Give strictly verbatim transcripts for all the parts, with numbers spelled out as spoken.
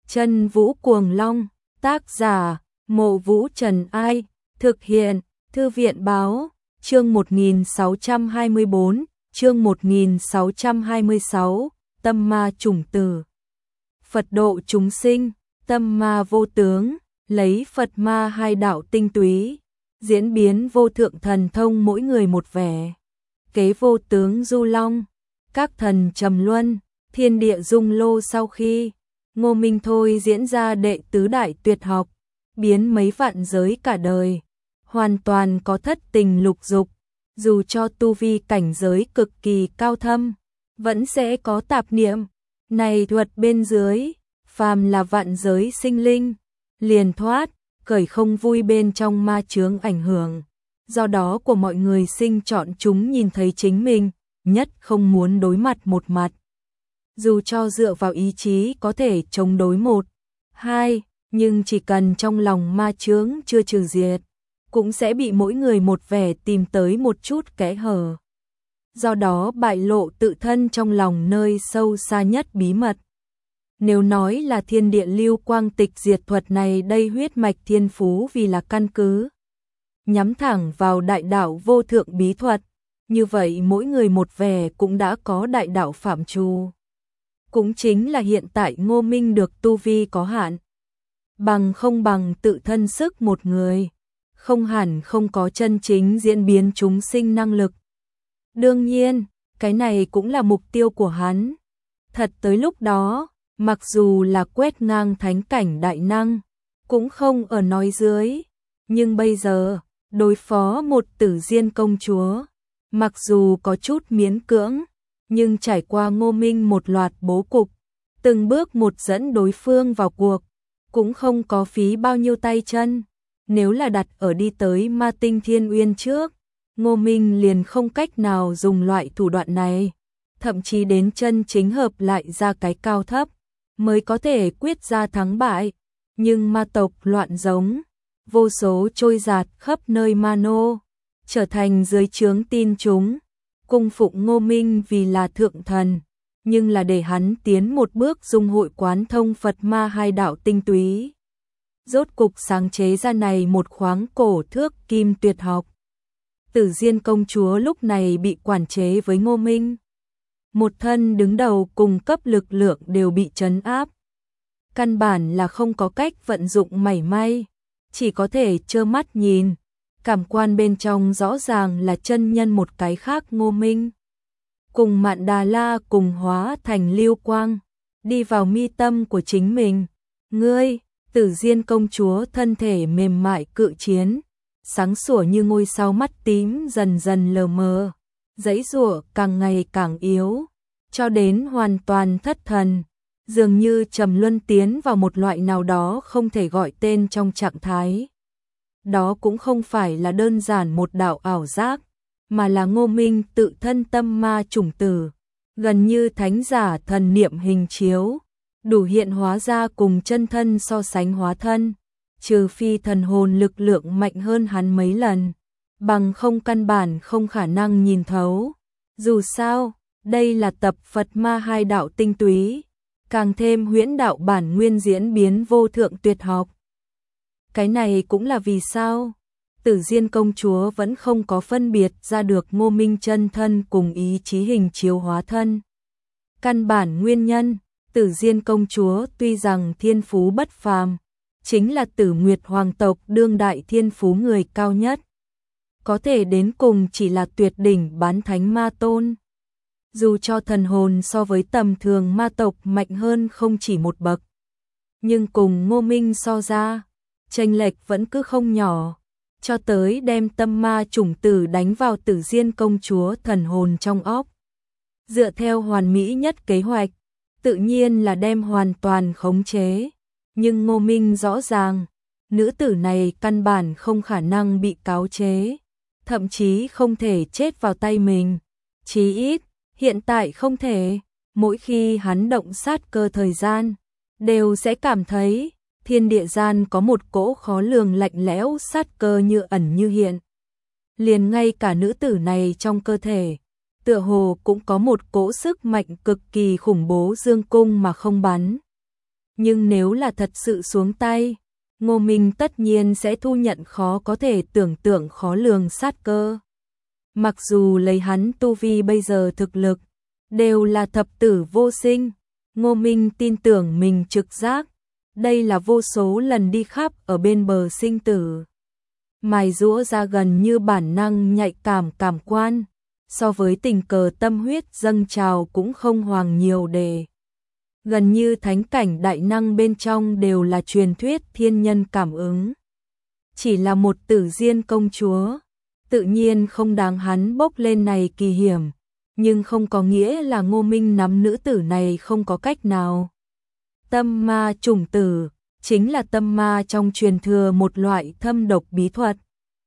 Chân Vũ Cuồng Long, tác giả, Mộ Vũ Trần Ai, thực hiện, Thư viện Báo, chương một nghìn sáu trăm hai mươi bốn, chương một nghìn sáu trăm hai mươi sáu, Tâm Ma Chủng Tử. Phật độ chúng sinh, tâm ma vô tướng, lấy Phật ma hai đạo tinh túy, diễn biến vô thượng thần thông mỗi người một vẻ. Kế vô tướng du long, các thần trầm luân, thiên địa dung lô sau khi Ngô Minh Thôi diễn ra đệ tứ đại tuyệt học, biến mấy vạn giới cả đời, hoàn toàn có thất tình lục dục, dù cho tu vi cảnh giới cực kỳ cao thâm, vẫn sẽ có tạp niệm. Này thuật bên dưới, phàm là vạn giới sinh linh, liền thoát, cởi không vui bên trong ma chướng ảnh hưởng. Do đó của mọi người sinh chọn chúng nhìn thấy chính mình, nhất không muốn đối mặt một mặt. Dù cho dựa vào ý chí có thể chống đối một, hai, nhưng chỉ cần trong lòng ma chướng chưa trừ diệt, cũng sẽ bị mỗi người một vẻ tìm tới một chút kẽ hở. Do đó bại lộ tự thân trong lòng nơi sâu xa nhất bí mật. Nếu nói là thiên địa lưu quang tịch diệt thuật này đây huyết mạch thiên phú vì là căn cứ, nhắm thẳng vào đại đạo vô thượng bí thuật, như vậy mỗi người một vẻ cũng đã có đại đạo phạm trù. Cũng chính là hiện tại Ngô Minh được tu vi có hạn, bằng không bằng tự thân sức một người, không hẳn không có chân chính diễn biến chúng sinh năng lực. Đương nhiên, cái này cũng là mục tiêu của hắn. Thật tới lúc đó, mặc dù là quét ngang thánh cảnh đại năng, cũng không ở nói dưới. Nhưng bây giờ, đối phó một Tử Diên công chúa, mặc dù có chút miễn cưỡng, nhưng trải qua Ngô Minh một loạt bố cục, từng bước một dẫn đối phương vào cuộc, cũng không có phí bao nhiêu tay chân. Nếu là đặt ở đi tới Ma Tinh Thiên Uyên trước, Ngô Minh liền không cách nào dùng loại thủ đoạn này, thậm chí đến chân chính hợp lại ra cái cao thấp, mới có thể quyết ra thắng bại. Nhưng ma tộc loạn giống, vô số trôi giạt khắp nơi ma nô, trở thành dưới trướng tin chúng, cung phụng Ngô Minh vì là thượng thần, nhưng là để hắn tiến một bước dung hội quán thông Phật ma hai đạo tinh túy. Rốt cục sáng chế ra này một khoáng cổ thước kim tuyệt học. Tử Diên công chúa lúc này bị quản chế với Ngô Minh. Một thân đứng đầu cùng cấp lực lượng đều bị trấn áp. Căn bản là không có cách vận dụng mảy may, chỉ có thể trơ mắt nhìn. Cảm quan bên trong rõ ràng là chân nhân một cái khác Ngô Minh. Cùng Mạn Đà La cùng hóa thành lưu quang, đi vào mi tâm của chính mình. Ngươi, Tử Diên công chúa thân thể mềm mại cự chiến, sáng sủa như ngôi sao mắt tím dần dần lờ mờ, giãy giụa càng ngày càng yếu, cho đến hoàn toàn thất thần, dường như trầm luân tiến vào một loại nào đó không thể gọi tên trong trạng thái. Đó cũng không phải là đơn giản một đạo ảo giác, mà là Ngô Minh tự thân tâm ma chủng tử, gần như thánh giả thần niệm hình chiếu, đủ hiện hóa ra cùng chân thân so sánh hóa thân, trừ phi thần hồn lực lượng mạnh hơn hắn mấy lần, bằng không căn bản không khả năng nhìn thấu. Dù sao, đây là tập Phật ma hai đạo tinh túy, càng thêm huyễn đạo bản nguyên diễn biến vô thượng tuyệt học. Cái này cũng là vì sao Tử Diên công chúa vẫn không có phân biệt ra được Ngô Minh chân thân cùng ý chí hình chiếu hóa thân. Căn bản nguyên nhân, Tử Diên công chúa tuy rằng thiên phú bất phàm, chính là Tử Nguyệt hoàng tộc đương đại thiên phú người cao nhất, có thể đến cùng chỉ là tuyệt đỉnh bán thánh ma tôn. Dù cho thần hồn so với tầm thường ma tộc mạnh hơn không chỉ một bậc, nhưng cùng Ngô Minh so ra, chênh lệch vẫn cứ không nhỏ, cho tới đem tâm ma chủng tử đánh vào Tử Diên công chúa thần hồn trong óc. Dựa theo hoàn mỹ nhất kế hoạch, tự nhiên là đem hoàn toàn khống chế, nhưng Ngô Minh rõ ràng, nữ tử này căn bản không khả năng bị cáo chế, thậm chí không thể chết vào tay mình, chí ít, hiện tại không thể. Mỗi khi hắn động sát cơ thời gian, đều sẽ cảm thấy thiên địa gian có một cỗ khó lường lạnh lẽo sát cơ như ẩn như hiện. Liền ngay cả nữ tử này trong cơ thể, tựa hồ cũng có một cỗ sức mạnh cực kỳ khủng bố dương cung mà không bắn. nhưng nếu là thật sự xuống tay, Ngô Minh tất nhiên sẽ thu nhận khó có thể tưởng tượng khó lường sát cơ. Mặc dù lấy hắn tu vi bây giờ thực lực, đều là thập tử vô sinh, Ngô Minh tin tưởng mình trực giác, đây là vô số lần đi khắp ở bên bờ sinh tử. Mài giũa ra gần như bản năng nhạy cảm cảm quan, so với tình cờ tâm huyết dâng trào cũng không hoàng nhiều đề. Gần như thánh cảnh đại năng bên trong đều là truyền thuyết thiên nhân cảm ứng. Chỉ là một Tử Diên công chúa, tự nhiên không đáng hắn bốc lên này kỳ hiểm, nhưng không có nghĩa là Ngô Minh nắm nữ tử này không có cách nào. Tâm ma chủng tử, chính là tâm ma trong truyền thừa một loại thâm độc bí thuật.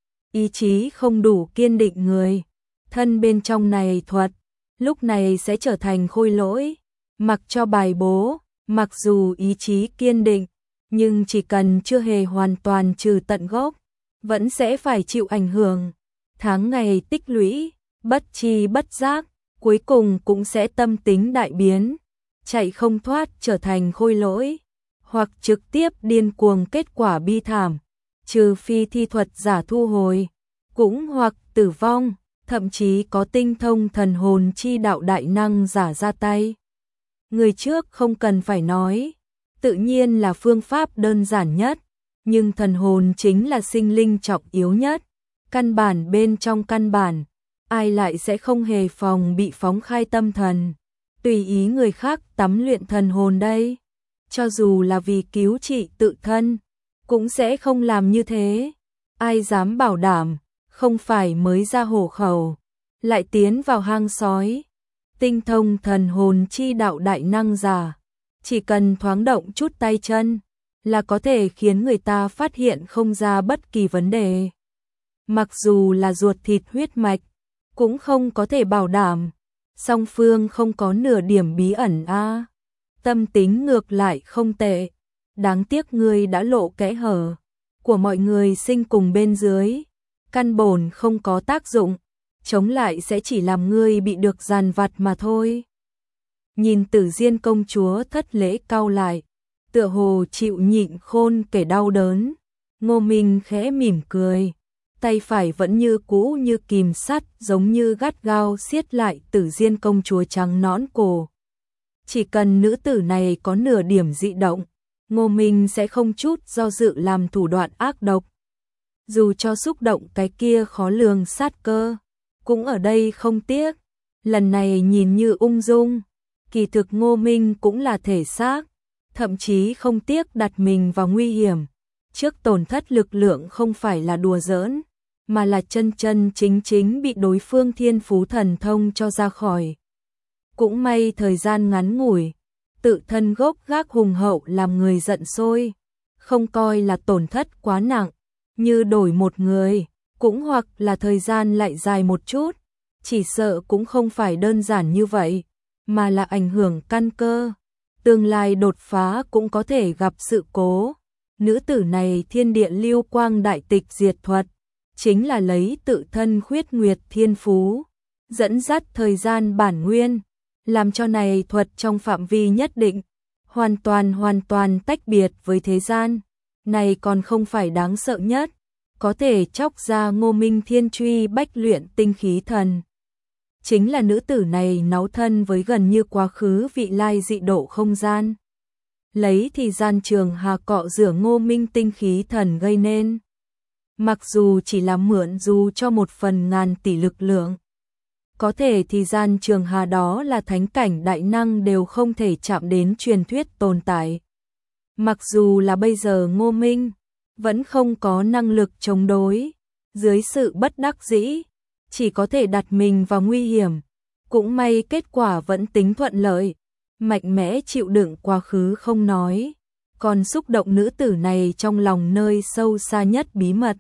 Ý chí không đủ kiên định người, thân bên trong này thuật, lúc này sẽ trở thành khôi lỗi, mặc cho bài bố, mặc dù ý chí kiên định, nhưng chỉ cần chưa hề hoàn toàn trừ tận gốc, vẫn sẽ phải chịu ảnh hưởng. Tháng ngày tích lũy, bất chi bất giác, cuối cùng cũng sẽ tâm tính đại biến, chạy không thoát trở thành khôi lỗi, hoặc trực tiếp điên cuồng kết quả bi thảm, trừ phi thi thuật giả thu hồi, cũng hoặc tử vong, thậm chí có tinh thông thần hồn chi đạo đại năng giả ra tay. Người trước không cần phải nói, tự nhiên là phương pháp đơn giản nhất, nhưng thần hồn chính là sinh linh trọng yếu nhất, căn bản bên trong căn bản, ai lại sẽ không hề phòng bị phóng khai tâm thần, tùy ý người khác tắm luyện thần hồn đây, cho dù là vì cứu trị tự thân, cũng sẽ không làm như thế, ai dám bảo đảm, không phải mới ra hổ khẩu, lại tiến vào hang sói. Tinh thông thần hồn chi đạo đại năng giả, chỉ cần thoáng động chút tay chân, là có thể khiến người ta phát hiện không ra bất kỳ vấn đề. Mặc dù là ruột thịt huyết mạch, cũng không có thể bảo đảm, song phương không có nửa điểm bí ẩn a. À. Tâm tính ngược lại không tệ, đáng tiếc ngươi đã lộ kẽ hở của mọi người sinh cùng bên dưới, căn bổn không có tác dụng, chống lại sẽ chỉ làm ngươi bị được giàn vặt mà thôi. Nhìn Tử Diên công chúa thất lễ cau lại, tựa hồ chịu nhịn khôn kể đau đớn, Ngô Minh khẽ mỉm cười, tay phải vẫn như cũ như kìm sắt, giống như gắt gao siết lại Tử Diên công chúa trắng nõn cổ. Chỉ cần nữ tử này có nửa điểm dị động, Ngô Minh sẽ không chút do dự làm thủ đoạn ác độc. Dù cho xúc động cái kia khó lường sát cơ, cũng ở đây không tiếc. Lần này nhìn như ung dung, kỳ thực Ngô Minh cũng là thể xác, thậm chí không tiếc đặt mình vào nguy hiểm. Trước tổn thất lực lượng không phải là đùa giỡn, mà là chân chân chính chính bị đối phương thiên phú thần thông cho ra khỏi. Cũng may thời gian ngắn ngủi, tự thân gốc gác hùng hậu làm người giận sôi, không coi là tổn thất quá nặng, như đổi một người, cũng hoặc là thời gian lại dài một chút, chỉ sợ cũng không phải đơn giản như vậy, mà là ảnh hưởng căn cơ. Tương lai đột phá cũng có thể gặp sự cố. Nữ tử này thiên địa lưu quang đại tịch diệt thuật, chính là lấy tự thân khuyết nguyệt thiên phú, dẫn dắt thời gian bản nguyên, làm cho này thuật trong phạm vi nhất định, hoàn toàn hoàn toàn tách biệt với thế gian. Này còn không phải đáng sợ nhất, có thể chóc ra Ngô Minh thiên truy bách luyện tinh khí thần. Chính là nữ tử này náu thân với gần như quá khứ vị lai dị độ không gian. Lấy thì gian trường hà cọ rửa Ngô Minh tinh khí thần gây nên. Mặc dù chỉ là mượn dù cho một phần ngàn tỷ lực lượng, có thể thì gian trường hà đó là thánh cảnh đại năng đều không thể chạm đến truyền thuyết tồn tại. Mặc dù là bây giờ Ngô Minh vẫn không có năng lực chống đối, dưới sự bất đắc dĩ, chỉ có thể đặt mình vào nguy hiểm, cũng may kết quả vẫn tính thuận lợi, mạnh mẽ chịu đựng quá khứ không nói, còn xúc động nữ tử này trong lòng nơi sâu xa nhất bí mật,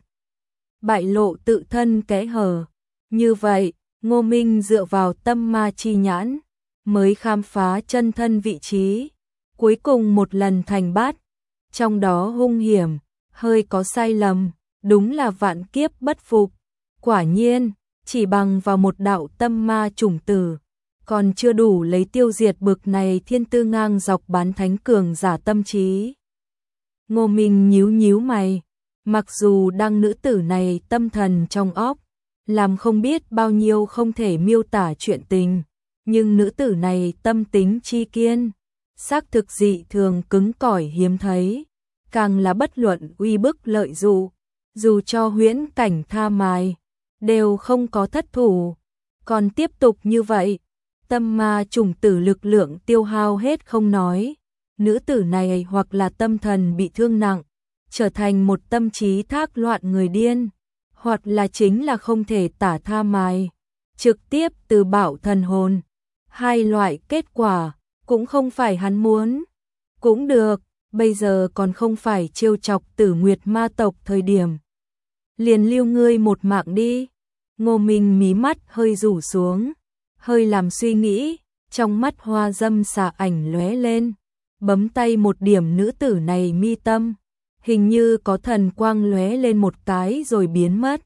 bại lộ tự thân kẽ hở. Như vậy, Ngô Minh dựa vào tâm ma chi nhãn, mới khám phá chân thân vị trí, cuối cùng một lần thành bát, trong đó hung hiểm, hơi có sai lầm, đúng là vạn kiếp bất phục. Quả nhiên, chỉ bằng vào một đạo tâm ma chủng tử, còn chưa đủ lấy tiêu diệt bực này thiên tư ngang dọc bán thánh cường giả tâm trí. Ngô Minh nhíu nhíu mày, mặc dù đăng nữ tử này tâm thần trong óc, làm không biết bao nhiêu không thể miêu tả chuyện tình, nhưng nữ tử này tâm tính chi kiên, xác thực dị thường cứng cỏi hiếm thấy, càng là bất luận uy bức lợi dụ, dù cho huyễn cảnh tha mài, đều không có thất thủ, còn tiếp tục như vậy, tâm ma trùng tử lực lượng tiêu hao hết không nói, nữ tử này hoặc là tâm thần bị thương nặng, trở thành một tâm trí thác loạn người điên, hoặc là chính là không thể tả tha mài, trực tiếp từ bảo thần hồn. Hai loại kết quả, cũng không phải hắn muốn. Cũng được, bây giờ còn không phải trêu chọc Tử Nguyệt ma tộc thời điểm. Liền lưu ngươi một mạng đi. Ngô Minh mí mắt hơi rủ xuống, hơi làm suy nghĩ, trong mắt hoa dâm xà ảnh lóe lên, bấm tay một điểm nữ tử này mi tâm, hình như có thần quang lóe lên một cái rồi biến mất.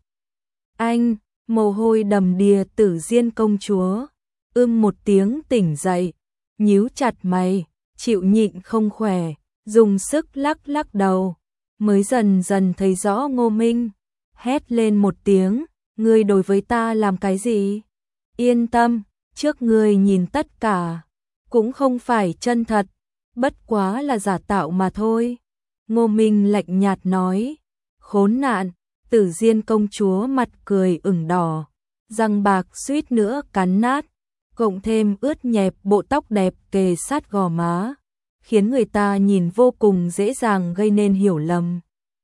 Anh, mồ hôi đầm đìa Tử Diên công chúa, ưm một tiếng tỉnh dậy, nhíu chặt mày, chịu nhịn không khỏe, dùng sức lắc lắc đầu, mới dần dần thấy rõ Ngô Minh, hét lên một tiếng, ngươi đối với ta làm cái gì? Yên tâm, trước ngươi nhìn tất cả, cũng không phải chân thật, bất quá là giả tạo mà thôi. Ngô Minh lạnh nhạt nói, khốn nạn, Tử Diên công chúa mặt cười ửng đỏ, răng bạc suýt nữa cắn nát, cộng thêm ướt nhẹp bộ tóc đẹp kề sát gò má, khiến người ta nhìn vô cùng dễ dàng gây nên hiểu lầm.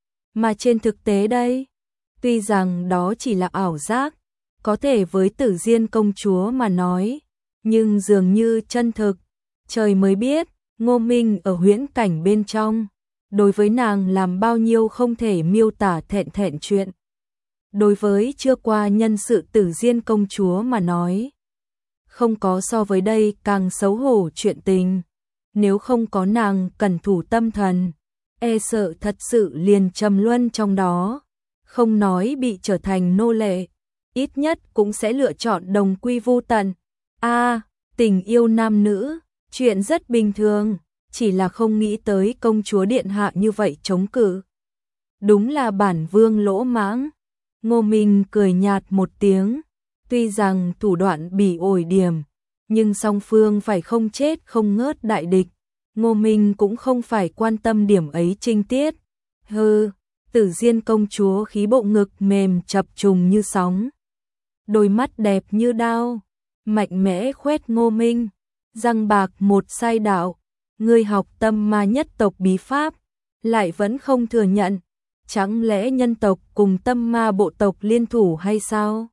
Mà trên thực tế đây, tuy rằng đó chỉ là ảo giác, có thể với Tử Diên công chúa mà nói, nhưng dường như chân thực, trời mới biết, Ngô Minh ở huyễn cảnh bên trong, đối với nàng làm bao nhiêu không thể miêu tả thẹn thẹn chuyện. Đối với chưa qua nhân sự Tử Diên công chúa mà nói, không có so với đây càng xấu hổ chuyện tình, nếu không có nàng cẩn thủ tâm thần, e sợ thật sự liền trầm luân trong đó, không nói bị trở thành nô lệ, ít nhất cũng sẽ lựa chọn đồng quy vu tận. A, tình yêu nam nữ, chuyện rất bình thường, chỉ là không nghĩ tới công chúa điện hạ như vậy chống cự. Đúng là bản vương lỗ mãng. Ngô Minh cười nhạt một tiếng, tuy rằng thủ đoạn bị ổi điểm, nhưng song phương phải không chết không ngớt đại địch, Ngô Minh cũng không phải quan tâm điểm ấy trinh tiết. Hừ, Tử Diên công chúa khí bộ ngực mềm chập trùng như sóng, đôi mắt đẹp như đao, mạnh mẽ khoét Ngô Minh, răng bạc một sai đạo, ngươi học tâm ma nhất tộc bí pháp, lại vẫn không thừa nhận, chẳng lẽ nhân tộc cùng tâm ma bộ tộc liên thủ hay sao?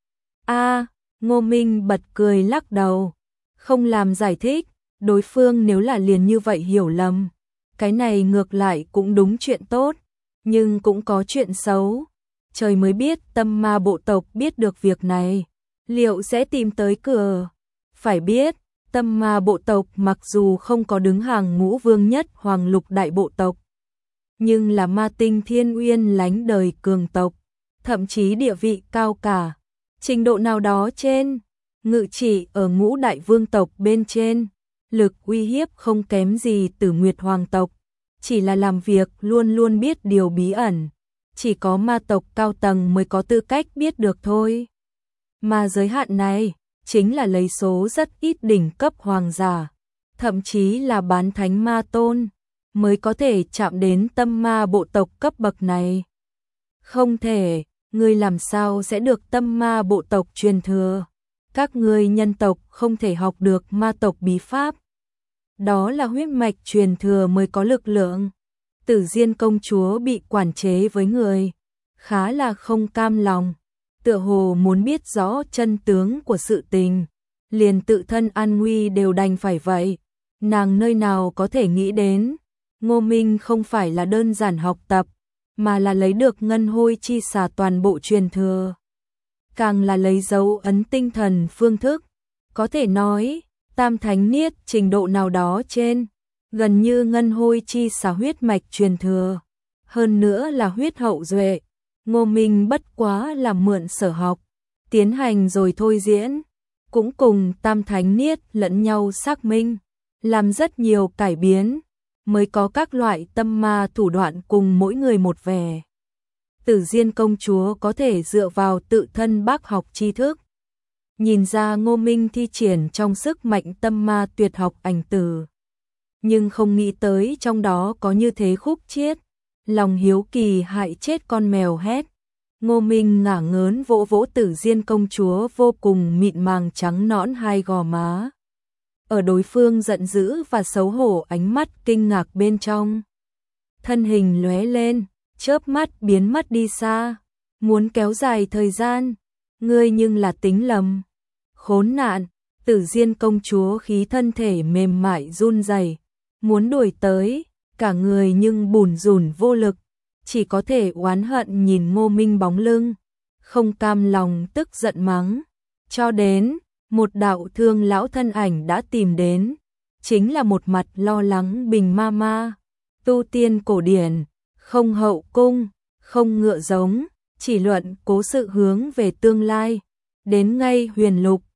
A, Ngô Minh bật cười lắc đầu, không làm giải thích, đối phương nếu là liền như vậy hiểu lầm, cái này ngược lại cũng đúng chuyện tốt, nhưng cũng có chuyện xấu, trời mới biết tâm ma bộ tộc biết được việc này, liệu sẽ tìm tới cửa. Phải biết, tâm ma bộ tộc mặc dù không có đứng hàng ngũ vương nhất hoàng lục đại bộ tộc, nhưng là ma tinh thiên uyên lánh đời cường tộc, thậm chí địa vị cao cả, trình độ nào đó trên, ngự trị ở ngũ đại vương tộc bên trên, lực uy hiếp không kém gì Tử Nguyệt hoàng tộc, chỉ là làm việc luôn luôn biết điều bí ẩn, chỉ có ma tộc cao tầng mới có tư cách biết được thôi. Mà giới hạn này, chính là lấy số rất ít đỉnh cấp hoàng giả, thậm chí là bán thánh ma tôn, mới có thể chạm đến tâm ma bộ tộc cấp bậc này. Không thể, ngươi làm sao sẽ được tâm ma bộ tộc truyền thừa? Các ngươi nhân tộc không thể học được ma tộc bí pháp. Đó là huyết mạch truyền thừa mới có lực lượng. Tử Diên công chúa bị quản chế với người, khá là không cam lòng, tựa hồ muốn biết rõ chân tướng của sự tình, liền tự thân an nguy đều đành phải vậy. Nàng nơi nào có thể nghĩ đến, Ngô Minh không phải là đơn giản học tập, mà là lấy được ngân hôi chi xà toàn bộ truyền thừa. Càng là lấy dấu ấn tinh thần phương thức, có thể nói, tam thánh niết trình độ nào đó trên, gần như ngân hôi chi xà huyết mạch truyền thừa, hơn nữa là huyết hậu duệ. Ngô Minh bất quá là mượn sở học, tiến hành rồi thôi diễn, cũng cùng Tam Thánh Niết lẫn nhau xác minh, làm rất nhiều cải biến, mới có các loại tâm ma thủ đoạn cùng mỗi người một vẻ. Tử Diên công chúa có thể dựa vào tự thân bác học tri thức, nhìn ra Ngô Minh thi triển trong sức mạnh tâm ma tuyệt học ảnh tử, nhưng không nghĩ tới trong đó có như thế khúc chiết, lòng hiếu kỳ hại chết con mèo hét. Ngô Minh ngả ngớn vỗ vỗ Tử Diên công chúa vô cùng mịn màng trắng nõn hai gò má. Ở đối phương giận dữ và xấu hổ ánh mắt kinh ngạc bên trong. Thân hình lóe lên, chớp mắt biến mất đi xa. Muốn kéo dài thời gian, ngươi nhưng là tính lầm. Khốn nạn, Tử Diên công chúa khí thân thể mềm mại run rẩy, muốn đuổi tới, cả người nhưng bủn rủn vô lực, chỉ có thể oán hận nhìn Ngô Minh bóng lưng, không cam lòng tức giận mắng. Cho đến, một đạo thương lão thân ảnh đã tìm đến, chính là một mặt lo lắng Bình ma ma. Tu tiên cổ điển, không hậu cung, không ngựa giống, chỉ luận cố sự hướng về tương lai, đến ngay huyền lục,